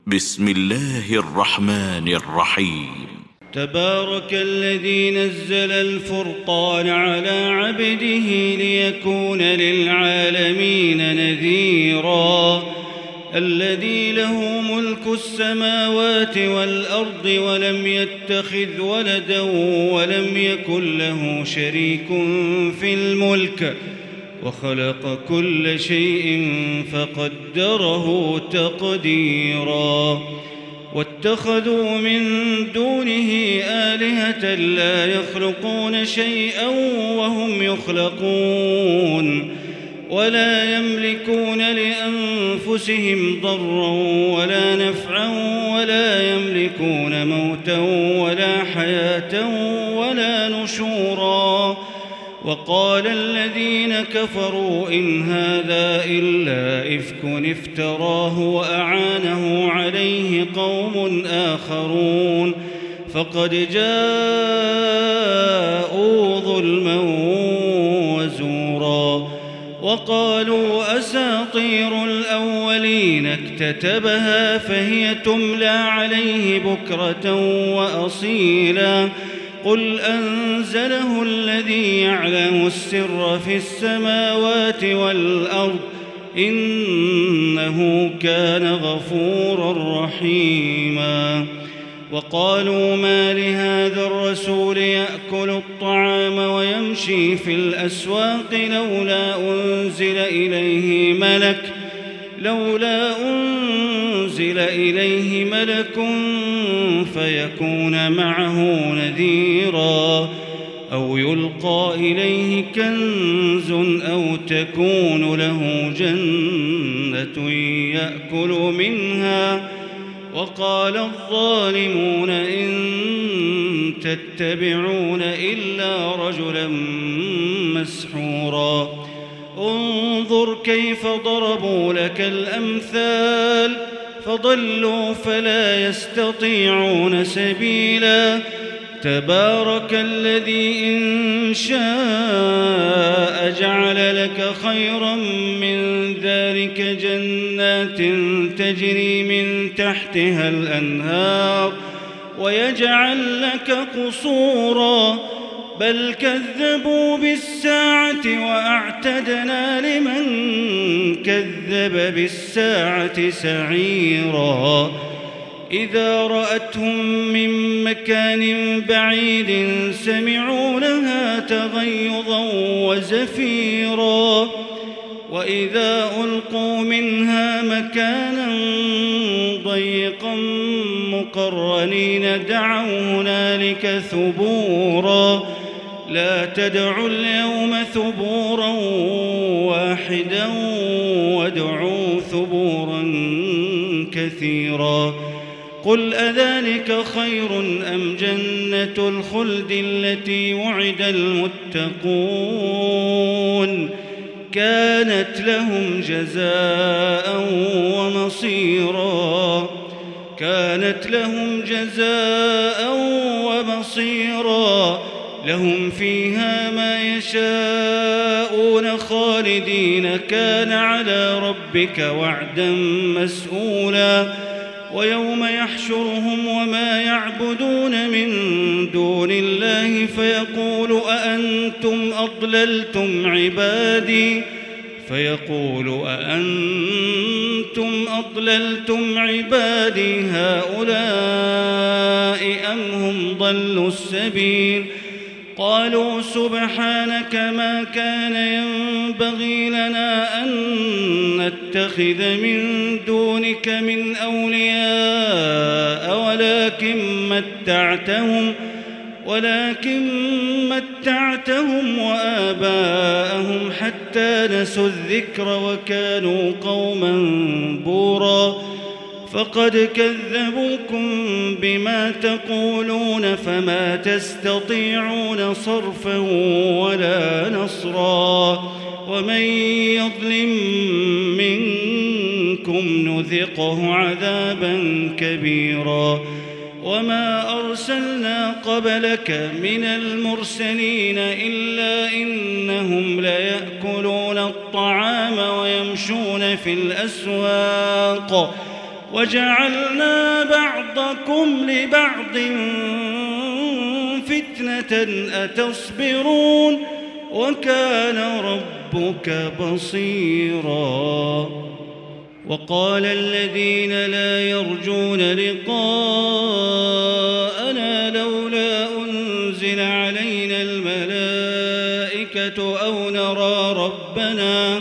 بسم الله الرحمن الرحيم. تبارك الذي نزل الفرقان على عبده ليكون للعالمين نذيرا. الذي له ملك السماوات والأرض ولم يتخذ ولدا ولم يكن له شريك في الملك وخلق كل شيء فقدره تقديرا. واتخذوا من دونه آلهة لا يخلقون شيئا وهم يخلقون ولا يملكون لأنفسهم ضرا ولا نفعا ولا يملكون موتا ولا حياة ولا نشورا. وقال الذين كفروا إن هذا إلا إفك افتراه وأعانه عليه قوم آخرون فقد جاءوا ظلما وزورا. وقالوا أساطير الأولين اكتتبها فهي تملى عليه بكرة وأصيلا. قل أنزله الذي يعلم السر في السماوات والأرض إنه كان غفورا رحيما. وقالوا ما لهذا الرسول يأكل الطعام ويمشي في الأسواق لولا أنزل إليه ملك فيكون معه نذيرا أو يلقى إليه كنز أو تكون له جنة يأكل منها. وقال الظالمون إن تتبعون إلا رجلا مسحورا. انظر كيف ضربوا لك الأمثال فضلوا فلا يستطيعون سبيلا. تبارك الذي إن شاء جعل لك خيرا من ذلك جنات تجري من تحتها الأنهار ويجعل لك قصورا بل كذبوا بالساعة وأعتدنا لمن كذب بالساعة سعيرا. إذا رأتهم من مكان بعيد سمعوا لها تغيظا وزفيرا. وإذا ألقوا منها مكانا ضيقا مقرنين دعوا هنالك ثبورا. لا تدعوا اليوم ثبورا واحدا وادعوا ثبورا كثيرا. قل أذلك خير أم جنة الخلد التي وعد المتقون كانت لهم جزاء ومصيرا. لهم فيها ما يشاءون خالدين كان على ربك وعدا مسئولا. ويوم يحشرهم وما يعبدون من دون الله فيقول أأنتم أضللتم عبادي هؤلاء أم هم ضلوا السبيل. قالوا سبحانك ما كان ينبغي لنا أن نتخذ من دونك من أولياء ولكن متعتهم وآباءهم حتى نسوا الذكر وكانوا قوما بورا. فقد كذبوكم بما تقولون فما تستطيعون صرفا ولا نصرا. ومن يظلم منكم نذقه عذابا كبيرا. وما أرسلنا قبلك من المرسلين إلا إنهم ليأكلون الطعام ويمشون في الأسواق وجعلنا بعضكم لبعض فتنة أتصبرون وكان ربك بصيرا. وقال الذين لا يرجون لقاءنا لولا أنزل علينا الملائكة أو نرى ربنا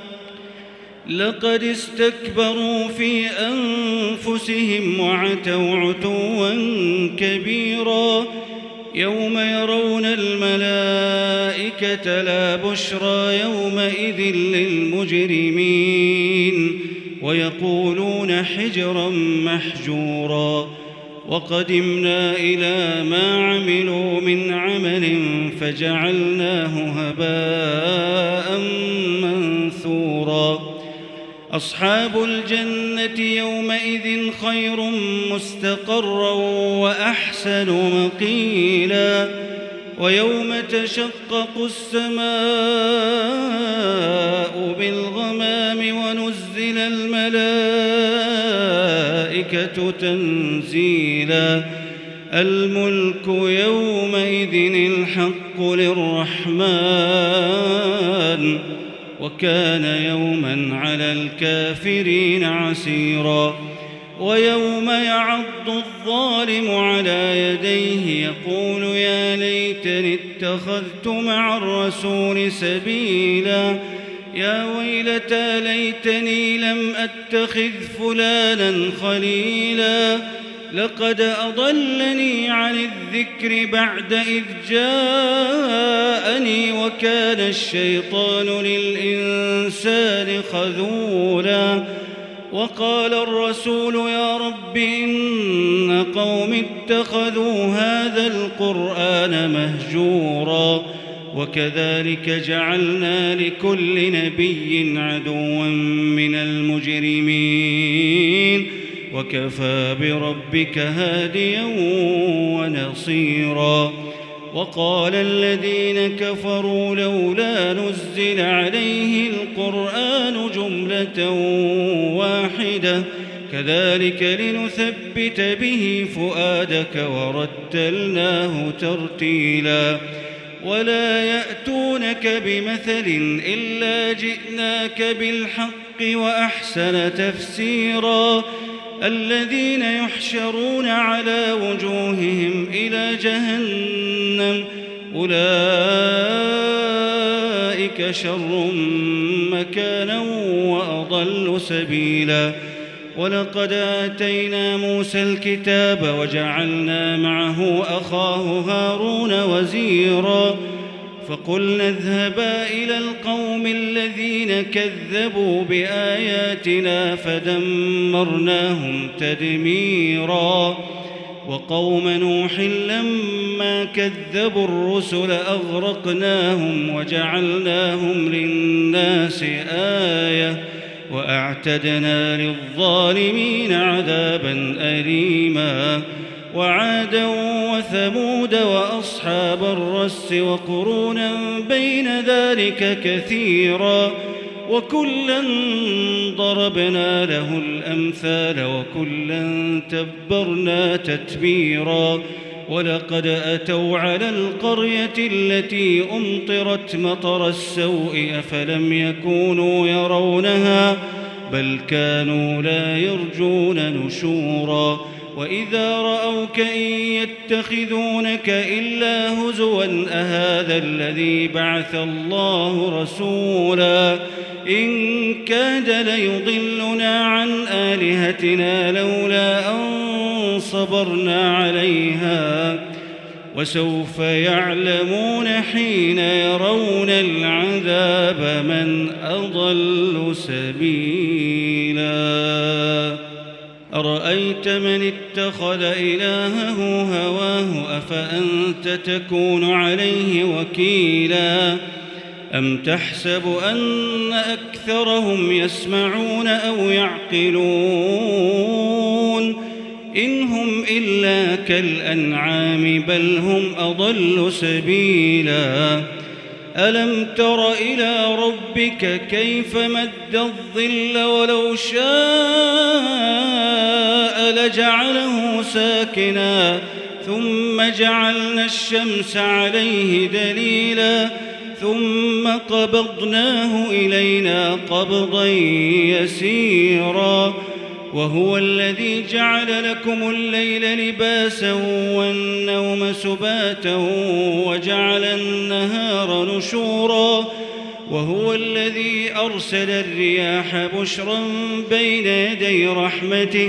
لقد استكبروا في أنفسهم وعتوا عتوا كبيرا. يوم يرون الملائكة لا بشرى يومئذ للمجرمين ويقولون حجرا محجورا. وقدمنا إلى ما عملوا من عمل فجعلناه هباء منثورا. أصحاب الجنة يومئذ خير مستقرا وأحسن مقيلا. ويوم تشقق السماء بالغمام ونزل الملائكة تنزيلا. الملك يومئذ الحق للرحمن وكان يوما على الكافرين عسيرا. ويوم يعض الظالم على يديه يقول يا ليتني اتخذت مع الرسول سبيلا. يا ويلتى ليتني لم أتخذ فلانا خليلا لقد أضلني عن الذكر بعد إذ جاءني وكان الشيطان للإنسان خذولا. وقال الرسول يا رب إن قوم اتخذوا هذا القرآن مهجورا. وكذلك جعلنا لكل نبي عدوا من المجرمين وكفى بربك هاديا ونصيرا. وقال الذين كفروا لولا نزل عليه القرآن جملة واحدة كذلك لنثبت به فؤادك ورتلناه ترتيلا. ولا يأتونك بمثل إلا جئناك بالحق وأحسن تفسيرا. الذين يحشرون على وجوههم إلى جهنم أولئك شر مكانا وأضل سبيلا. ولقد آتينا موسى الكتاب وجعلنا معه أخاه هارون وزيرا. فقلنا اذهبا إلى القوم الذين كذبوا بآياتنا فدمرناهم تدميرا. وقوم نوح لما كذبوا الرسل أغرقناهم وجعلناهم للناس آية وأعتدنا للظالمين عذابا أليما. وعادا وثمود وأصحاب الرس وقرونا بين ذلك كثيرا. وكلا ضربنا له الأمثال وكلا تبرنا تتبيرا. ولقد أتوا على القرية التي أمطرت مطر السوء أفلم يكونوا يرونها بل كانوا لا يرجون نشورا. وإذا رأوك إن يتخذونك إلا هزوا أهذا الذي بعث الله رسولا إن كاد ليضلنا عن آلهتنا لولا أن صبرنا عليها. وسوف يعلمون حين يرون العذاب من أضل سبيلا. أرأيت من اتخذ إلهه هواه أفأنت تكون عليه وكيلا. أم تحسب أن أكثرهم يسمعون أو يعقلون إن هم إلا كالأنعام بل هم أضل سبيلا. ألم تر إلى ربك كيف مد الظل ولو شاء لجعله ساكنا ثم جعلنا الشمس عليه دليلا ثم قبضناه إلينا قبضا يسيرا وهو الذي جعل لكم الليل لباسا والنوم سباتا وجعل النهار نشورا وهو الذي أرسل الرياح بشرا بين يدي رحمته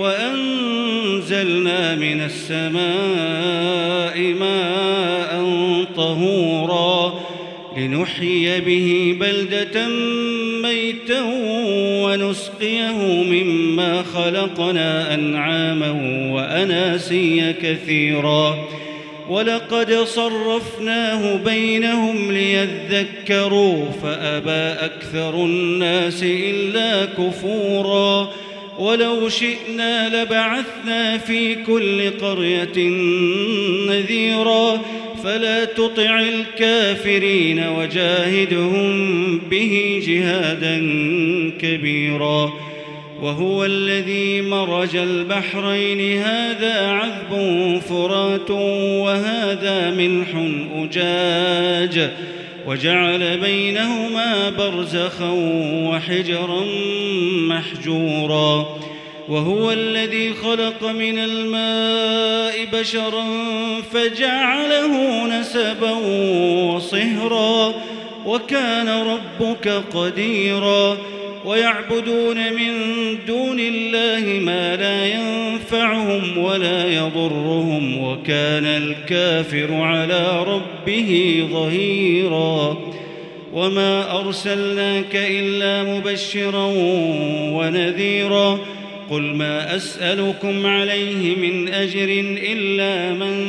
وأنزلنا من السماء ماء طهورا لنحيي به بلدة ميتا ونسقيه مما خلقنا أنعاما وأناسيا كثيرا ولقد صرفناه بينهم ليذكروا فأبى أكثر الناس إلا كفورا ولو شئنا لبعثنا في كل قرية نذيرا فلا تطع الكافرين وجاهدهم به جهادا كبيرا وهو الذي مرج البحرين هذا عذب فرات وهذا ملح أجاج وجعل بينهما برزخا وحجرا محجورا وهو الذي خلق من الماء بشرا فجعله نسبا وصهرا وكان ربك قديرا ويعبدون من دون الله ما لا ينفعهم ولا يضرهم وكان الكافر على ربه ظهيرا وما أرسلناك إلا مبشرا ونذيرا قل ما أسألكم عليه من أجر إلا من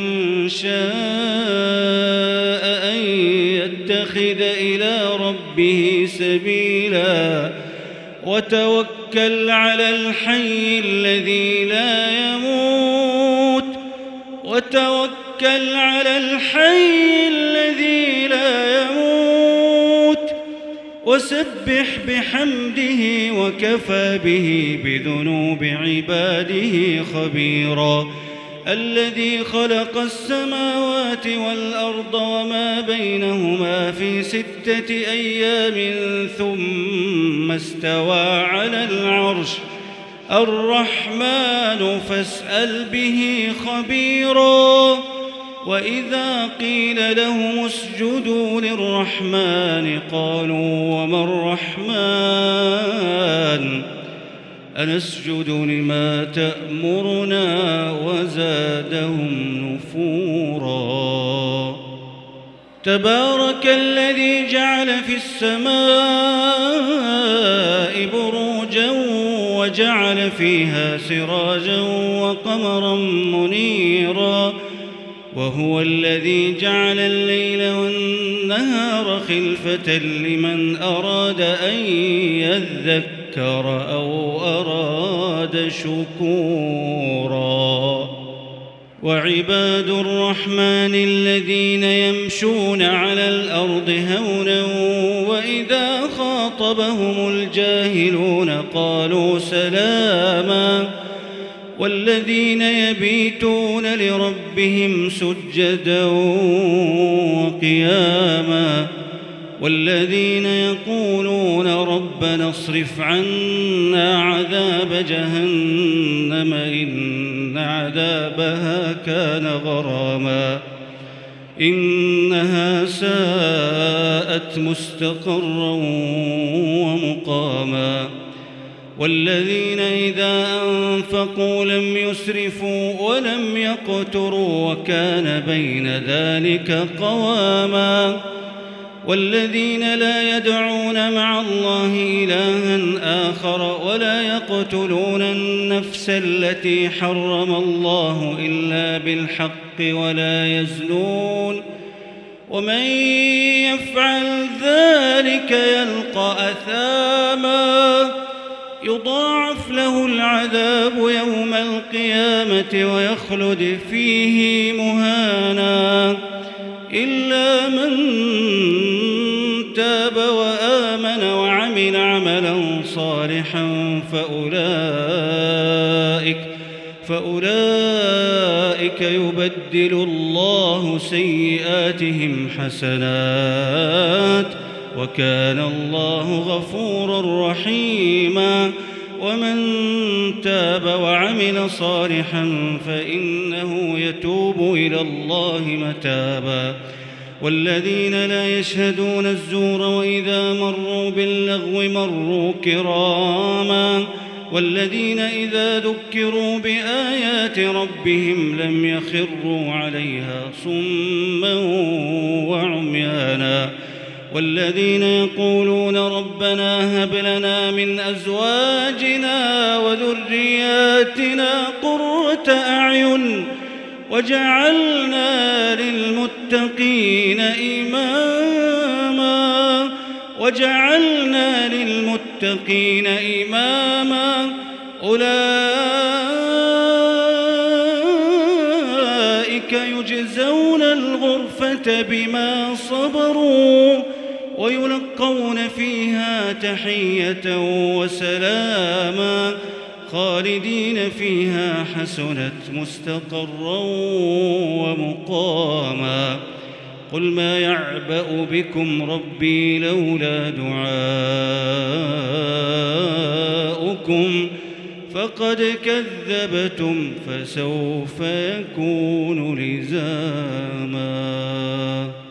شاء أن يتخذ إلى ربه سبيلا وتوكل على الحي الذي لا يموت وسبح بحمده وكفى به بذنوب عباده خبيرا الذي خلق السماوات والأرض وما بينهما في 6 أيام ثم استوى على العرش الرحمن فاسأل به خبيرا وإذا قيل لهم اسجدوا للرحمن قالوا وما الرحمن أنسجد لما تأمرنا وزادهم نفورا تبارك الذي جعل في السماء بروجا وجعل فيها سراجا وقمرا منيرا وهو الذي جعل الليل والنهار خلفة لمن أراد أن يذكر أو أراد شكورا وعباد الرحمن الذين يمشون على الأرض هونا وإذا خاطبهم الجاهلون قالوا سلاما والذين يبيتون لربهم سجدا وقياما والذين يقولون ربنا اصرف عنا عذاب جهنم إن عذابها كان غراما إنها ساءت مستقرا ومقاما والذين إذا أنفقوا لم يسرفوا ولم يقتروا وكان بين ذلك قواما والذين لا يدعون مع الله إلها آخر ولا يقتلون النفس التي حرم الله إلا بالحق ولا يزنون ومن يفعل ذلك يلقى أثاما يضاعف له العذاب يوم القيامة ويخلد فيه مهانا إلا من صالحا فأولئك يبدل الله سيئاتهم حسنات وكان الله غفورا رحيما ومن تاب وعمل صالحا فإنه يتوب إلى الله متابا والذين لا يشهدون الزور وإذا مروا باللغو مروا كراما والذين إذا ذكروا بآيات ربهم لم يخروا عليها صما وعميانا والذين يقولون ربنا هب لنا من أزواجنا وذرياتنا قرة أعين وجعلنا للمتقين إماما أولئك يجزون الغرفة بما صبروا ويلقون فيها تحية وسلاما خالدين فيها حسنت مستقرا ومقاما قل ما يعبأ بكم ربي لولا دعاؤكم فقد كذبتم فسوف يكون لزاما.